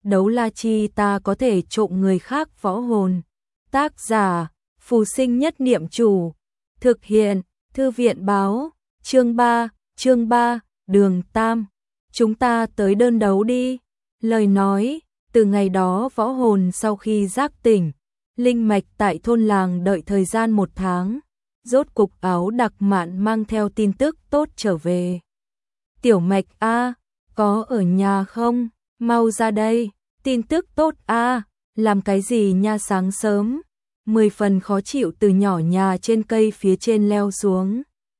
đấu la chi ta có thể trộm người khác võ hồn. Tác giả, Phù Sinh Nhất Niệm Chủ. Thực hiện, Thư viện Báo. Chương 3, Đường Tam. Chúng ta tới đơn đấu đi. Lời nói, từ ngày đó võ hồn sau khi giác tỉnh, linh mạch tại thôn làng đợi thời gian 1 tháng. Rốt cục Áo Đặc Mạn mang theo tin tức tốt trở về. Tiểu Mạch a, có ở nhà không? Mau ra đây. Tin tức tốt a, làm cái gì nha sáng sớm? 10 phần khó chịu từ nhỏ nhà trên cây phía trên leo xuống.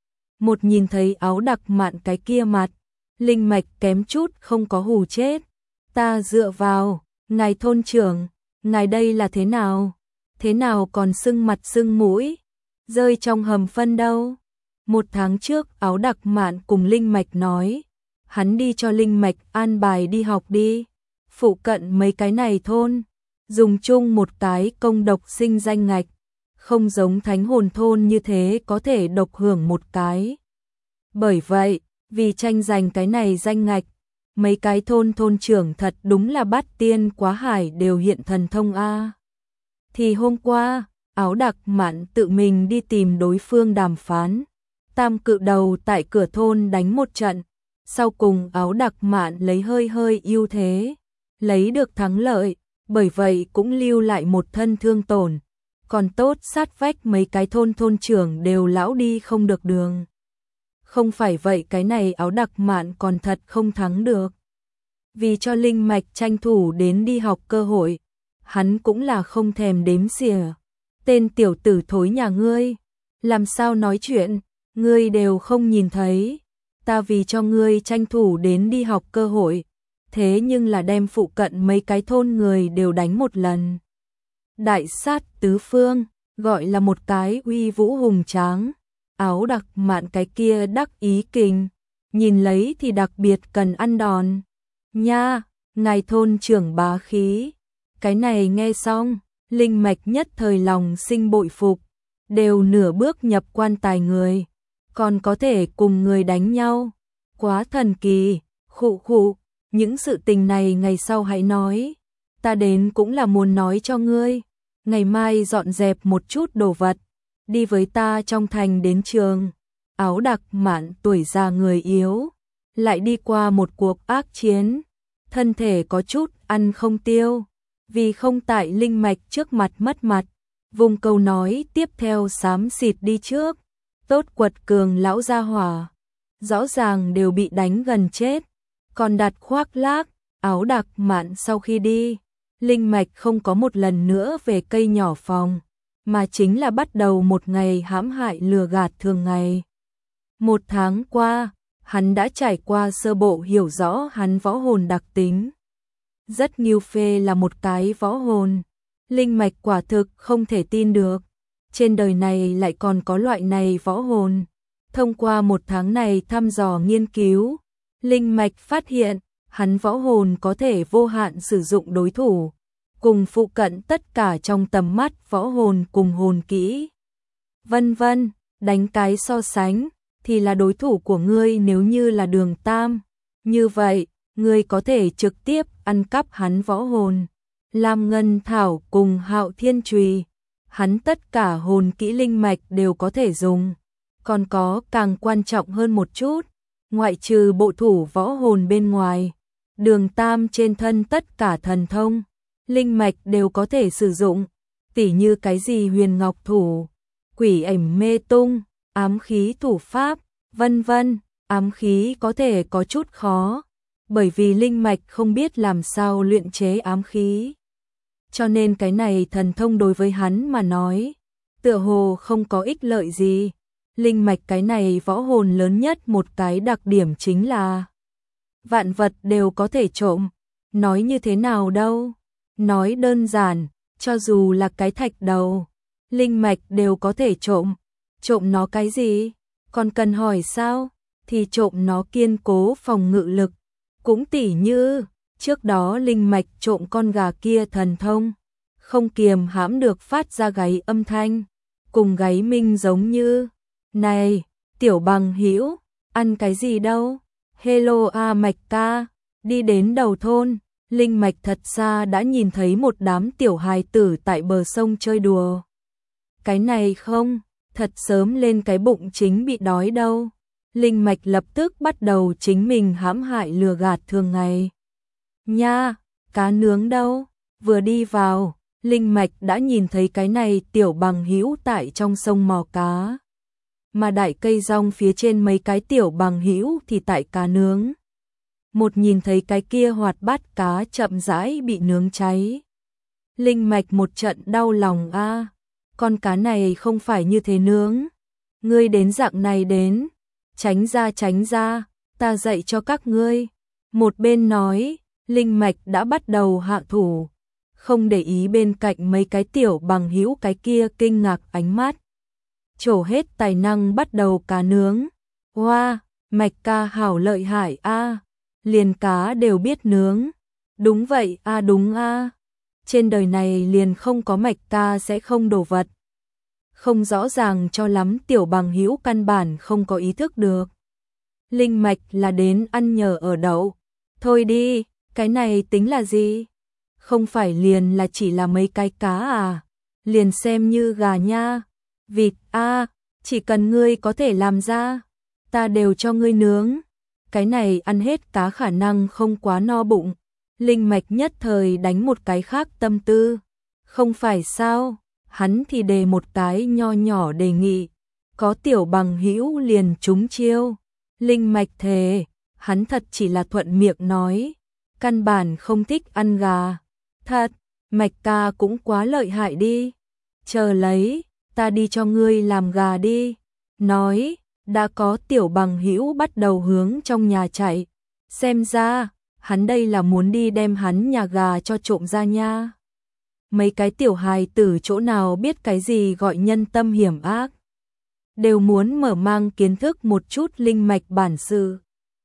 Một nhìn thấy Áo Đặc Mạn cái kia mặt, linh mạch kém chút không có hù chết. Ta dựa vào, ngài thôn trưởng, ngài đây là thế nào? Thế nào còn sưng mặt sưng mũi? Rơi trong hầm phân đâu? 1 tháng trước Áo Đặc Mạn cùng linh mạch nói, hắn đi cho linh mạch an bài đi học đi. Phụ cận mấy cái này thôn, dùng chung một cái công độc sinh danh ngạch, không giống Thánh Hồn thôn như thế có thể độc hưởng một cái. Bởi vậy, vì tranh giành cái này danh ngạch, mấy cái thôn trưởng thật đúng là bát tiên quá hải đều hiện thần thông a. Thì hôm qua, Áo Đặc Mạn tự mình đi tìm đối phương đàm phán. Tam cự đầu tại cửa thôn đánh một trận, sau cùng Áo Đặc Mạn lấy hơi ưu thế, lấy được thắng lợi, bởi vậy cũng lưu lại một thân thương tổn. Còn tốt sát vách mấy cái thôn trưởng đều lão đi không được đường. Không phải vậy cái này Áo Đặc Mạn còn thật không thắng được. Vì cho linh mạch tranh thủ đến đi học cơ hội, hắn cũng là không thèm đếm xỉa. Tên tiểu tử thối nhà ngươi, làm sao nói chuyện, ngươi đều không nhìn thấy. Ta vì cho ngươi tranh thủ đến đi học cơ hội, thế nhưng là đem phụ cận mấy cái thôn người đều đánh một lần. Đại sát tứ phương, gọi là một cái uy vũ hùng tráng. Áo Đặc Mạn cái kia đắc ý kình, nhìn lấy thì đặc biệt cần ăn đòn. Nha, ngài thôn trưởng bá khí. Cái này nghe xong, linh mạch nhất thời lòng sinh bội phục, đều nửa bước nhập quan tài người, còn có thể cùng người đánh nhau. Quá thần kỳ, khụ, những sự tình này ngày sau hãy nói. Ta đến cũng là muốn nói cho ngươi, ngày mai dọn dẹp một chút đồ vật, đi với ta trong thành đến trường. Áo Đặc Mạn tuổi già người yếu, lại đi qua một cuộc ác chiến, thân thể có chút ăn không tiêu, vì không tại linh mạch trước mặt mất mặt, vùng câu nói tiếp theo xám xịt đi trước. Tốt quật cường lão gia hỏa, rõ ràng đều bị đánh gần chết, còn đặt khoác lác. Áo Đặc Mạn sau khi đi, linh mạch không có một lần nữa về cây nhỏ phòng, mà chính là bắt đầu một ngày hãm hại lừa gạt thường ngày. 1 tháng qua, hắn đã trải qua sơ bộ hiểu rõ hắn võ hồn đặc tính. Rất nghiêu phê là một cái võ hồn, linh mạch quả thực không thể tin được. Trên đời này lại còn có loại này võ hồn. Thông qua 1 tháng này thăm dò nghiên cứu, linh mạch phát hiện, hắn võ hồn có thể vô hạn sử dụng đối thủ, cùng phụ cận tất cả trong tầm mắt võ hồn cùng hồn kỹ. Vân vân, đánh cái so sánh, thì là đối thủ của ngươi nếu như là Đường Tam. Như vậy, ngươi có thể trực tiếp ăn cắp hắn võ hồn. Lam Ngân Thảo cùng Hạo Thiên Chùy, hắn tất cả hồn kỹ linh mạch đều có thể dùng. Còn có càng quan trọng hơn một chút, ngoại trừ bộ thủ võ hồn bên ngoài, Đường Tam trên thân tất cả thần thông, linh mạch đều có thể sử dụng, tỉ như cái gì huyền ngọc thủ, quỷ ảnh mê tung, ám khí thủ pháp, vân vân. Ám khí có thể có chút khó, bởi vì linh mạch không biết làm sao luyện chế ám khí. Cho nên cái này thần thông đối với hắn mà nói, tựa hồ không có ích lợi gì. Linh mạch cái này võ hồn lớn nhất một cái đặc điểm chính là vạn vật đều có thể trộm. Nói như thế nào đâu? Nói đơn giản, cho dù là cái thạch đầu, linh mạch đều có thể trộm. Trộm nó cái gì? Còn cần hỏi sao? Thì trộm nó kiên cố phòng ngự lực. Cũng tỉ như, trước đó linh mạch trộm con gà kia thần thông, không kiềm hãm được phát ra gáy âm thanh, cùng gáy minh giống như. Này, tiểu bằng hữu, ăn cái gì đâu? Hello a Mạch ca, đi đến đầu thôn, Linh Mạch thật ra đã nhìn thấy một đám tiểu hài tử tại bờ sông chơi đùa. Cái này không, thật sớm lên cái bụng chính bị đói đâu. Linh Mạch lập tức bắt đầu chính mình hãm hại lừa gạt thường ngày. Nha, cá nướng đâu? Vừa đi vào, Linh Mạch đã nhìn thấy cái này tiểu bằng hữu tại trong sông mò cá. Mà đại cây rong phía trên mấy cái tiểu bằng hữu thì tại cá nướng. Một nhìn thấy cái kia hoạt bát cá chậm rãi bị nướng cháy. Linh Mạch một trận đau lòng a, con cá này không phải như thế nướng. Ngươi đến dạng này đến, tránh ra, ta dạy cho các ngươi. Một bên nói, Linh Mạch đã bắt đầu hạ thủ, không để ý bên cạnh mấy cái tiểu bằng hữu cái kia kinh ngạc ánh mắt. Trổ hết tài năng bắt đầu cá nướng. Wow, Mạch ca hảo lợi hại a, liền cá đều biết nướng. Đúng vậy a, đúng a. Trên đời này liền không có Mạch ca sẽ không đổ vật. Không rõ ràng cho lắm tiểu bằng hữu căn bản không có ý thức được. Linh Mạch là đến ăn nhờ ở đậu. Thôi đi, cái này tính là gì? Không phải liền là chỉ là mấy cái cá à? Liền xem như gà nha, vịt a, chỉ cần ngươi có thể làm ra, ta đều cho ngươi nướng. Cái này ăn hết cá khả năng không quá no bụng. Linh Mạch nhất thời đánh một cái khác tâm tư. Không phải sao? Hắn thì đề một cái nho nhỏ đề nghị. Có tiểu bằng hữu liền trúng chiêu. Linh Mạch thề, hắn thật chỉ là thuận miệng nói. Căn bản không thích ăn gà. Thật, Mạch ca cũng quá lợi hại đi. Chờ lấy, ta đi cho ngươi làm gà đi. Nói, đã có tiểu bằng hữu bắt đầu hướng trong nhà chạy. Xem ra, hắn đây là muốn đi đem hắn nhà gà cho trộm ra nha. Mấy cái tiểu hài tử chỗ nào biết cái gì gọi nhân tâm hiểm ác. Đều muốn mở mang kiến thức một chút linh mạch bản sự.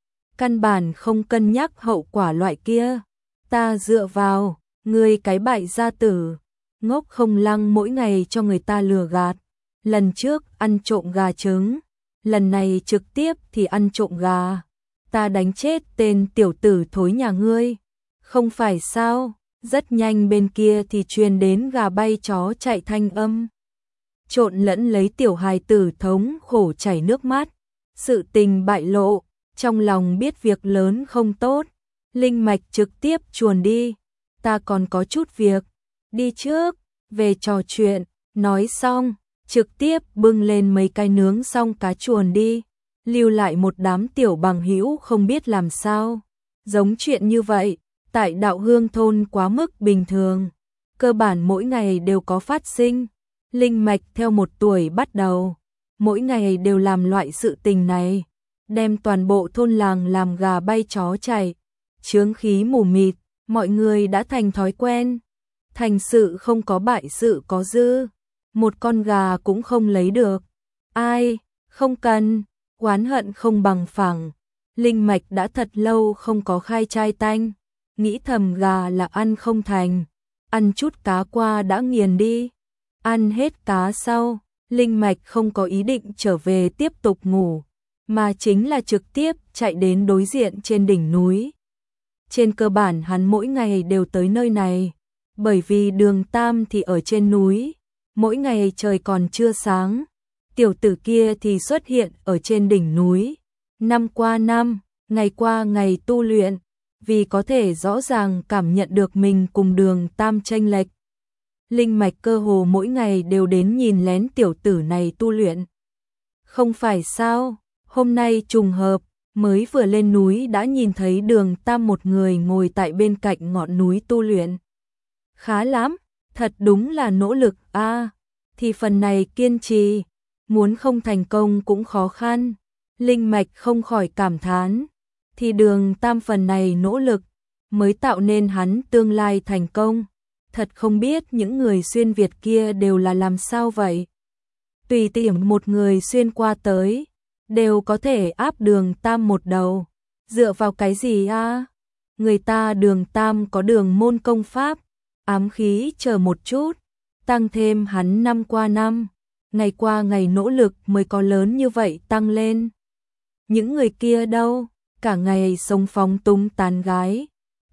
Căn bản không cân nhắc hậu quả loại kia. Ta dựa vào, ngươi cái bại gia tử. Ngốc không lăng mỗi ngày cho người ta lừa gạt. Lần trước ăn trộm gà trứng. Lần này trực tiếp thì ăn trộm gà. Ta đánh chết tên tiểu tử thối nhà ngươi. Không phải sao? Rất nhanh bên kia thì truyền đến gà bay chó chạy thanh âm. Trộn lẫn lấy tiểu hài tử thống khổ chảy nước mắt. Sự tình bại lộ, trong lòng biết việc lớn không tốt. Linh Mạch trực tiếp chuồn đi. Ta còn có chút việc. Đi trước, về trò chuyện. Nói xong, trực tiếp bưng lên mấy cái nướng xong cá chuồn đi. Lưu lại một đám tiểu bằng hữu không biết làm sao. Giống chuyện như vậy, tại Đạo Hương thôn quá mức bình thường. Cơ bản mỗi ngày đều có phát sinh. Linh Mạch theo 1 tuổi bắt đầu. Mỗi ngày đều làm loại sự tình này. Đem toàn bộ thôn làng làm gà bay chó chạy. Chướng khí mù mịt, mọi người đã thành thói quen. Thành sự không có bại sự có dư. Một con gà cũng không lấy được. Ai, không cần, oán hận không bằng phẳng. Linh Mạch đã thật lâu không có khai trai tanh. Nghĩ thầm gà là ăn không thành. Ăn chút cá qua đã nghiền đi. Ăn hết cá sau, Linh Mạch không có ý định trở về tiếp tục ngủ. Mà chính là trực tiếp chạy đến đối diện trên đỉnh núi. Trên cơ bản hắn mỗi ngày đều tới nơi này. Bởi vì Đường Tam thì ở trên núi. Mỗi ngày trời còn chưa sáng. Tiểu tử kia thì xuất hiện ở trên đỉnh núi. Năm qua năm, ngày qua ngày tu luyện. Vì có thể rõ ràng cảm nhận được mình cùng Đường Tam chênh lệch. Linh Mạch cơ hồ mỗi ngày đều đến nhìn lén tiểu tử này tu luyện. Không phải sao, hôm nay trùng hợp, mới vừa lên núi đã nhìn thấy Đường Tam một người ngồi tại bên cạnh ngọn núi tu luyện. Khá lắm, thật đúng là nỗ lực a. Thì phần này kiên trì, muốn không thành công cũng khó khăn. Linh Mạch không khỏi cảm thán, thì Đường Tam phần này nỗ lực mới tạo nên hắn tương lai thành công. Thật không biết những người xuyên Việt kia đều là làm sao vậy. Tùy tiện một người xuyên qua tới, đều có thể áp Đường Tam một đầu. Dựa vào cái gì a? Người ta Đường Tam có đường môn công pháp, ám khí chờ một chút, tăng thêm hắn năm qua năm, ngày qua ngày nỗ lực mới có lớn như vậy tăng lên. Những người kia đâu, cả ngày sống phóng túng tán gái,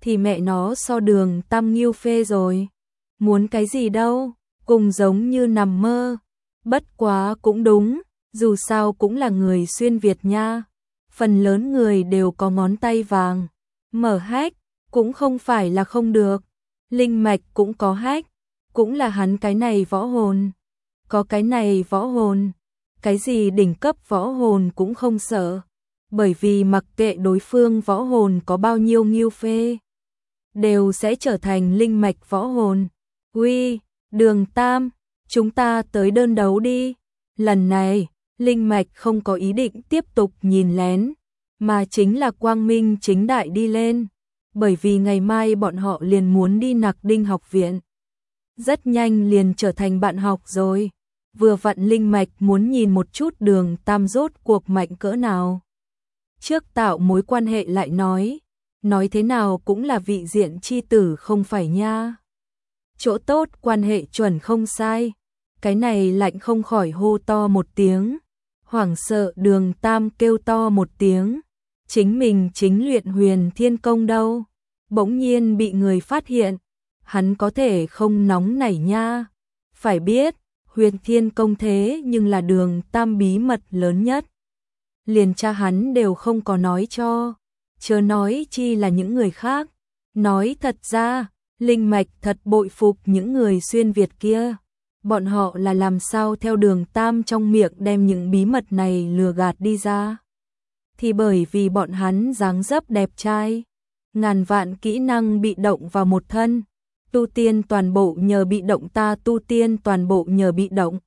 thì mẹ nó so Đường Tam nghiêu phê rồi. Muốn cái gì đâu, cùng giống như nằm mơ. Bất quá cũng đúng, dù sao cũng là người xuyên Việt nha. Phần lớn người đều có ngón tay vàng. Mở hách, cũng không phải là không được. Linh mạch cũng có hách, cũng là hắn cái này võ hồn. Có cái này võ hồn, cái gì đỉnh cấp võ hồn cũng không sợ. Bởi vì mặc kệ đối phương võ hồn có bao nhiêu nghiêu phê, đều sẽ trở thành linh mạch võ hồn. Uy, Đường Tam, chúng ta tới đơn đấu đi. Lần này, linh mạch không có ý định tiếp tục nhìn lén, mà chính là quang minh chính đại đi lên. Bởi vì ngày mai bọn họ liền muốn đi Nạc Đinh học viện. Rất nhanh liền trở thành bạn học rồi. Vừa vặn linh mạch muốn nhìn một chút Đường Tam rốt cuộc mạnh cỡ nào. Trước tạo mối quan hệ lại nói thế nào cũng là vị diện chi tử không phải nha. Chỗ tốt quan hệ chuẩn không sai. Cái này lạnh không khỏi hô to một tiếng. Hoảng sợ Đường Tam kêu to một tiếng. Chính mình chính luyện Huyền Thiên Công đâu. Bỗng nhiên bị người phát hiện. Hắn có thể không nóng nảy nha. Phải biết, Huyền Thiên Công thế nhưng là Đường Tam bí mật lớn nhất. Liền cha hắn đều không có nói cho. Chớ nói chi là những người khác. Nói thật ra, linh mạch thật bội phục những người xuyên Việt kia. Bọn họ là làm sao theo Đường Tam trong miệng đem những bí mật này lừa gạt đi ra. Thì bởi vì bọn hắn dáng dấp đẹp trai. Ngàn vạn kỹ năng bị động vào một thân. Tu tiên toàn bộ nhờ bị động, ta tu tiên toàn bộ nhờ bị động.